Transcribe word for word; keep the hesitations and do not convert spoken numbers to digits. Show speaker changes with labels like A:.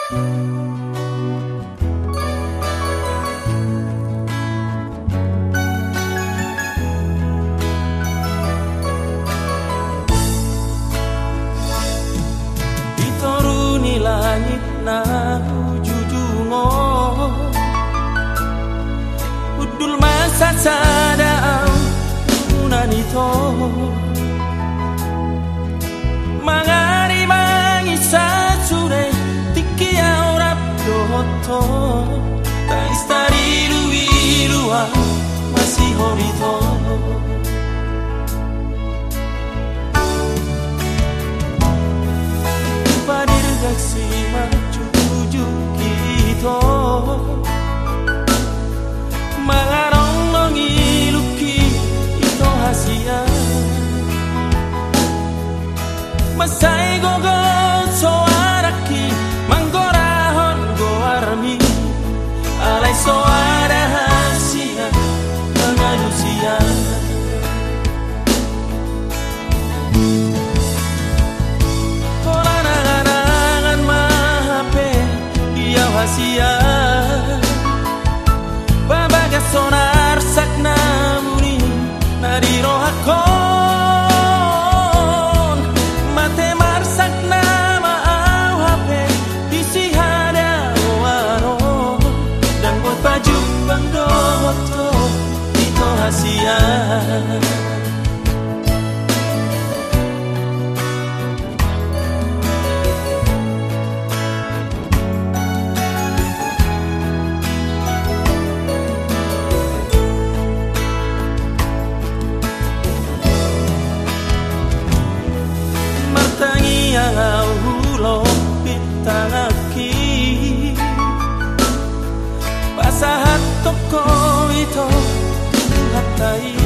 A: Dituruni langit na jujungo udul masa sadao unanito mangari mangisa sure tikia orap doto tais tariru irua masih horito padir gaksi maju kita mangarong nongi luki ito hasia masai gogo soaraki manggorahon goarmi alai soara hasia manusia korangan mahape dia hasia babaga sonar sakna muni nari rohakon mate marsak nama au hape disi hada waro dan buat baju bang doto itu hasia ang hulo pitangaki pasahat toko ito hatay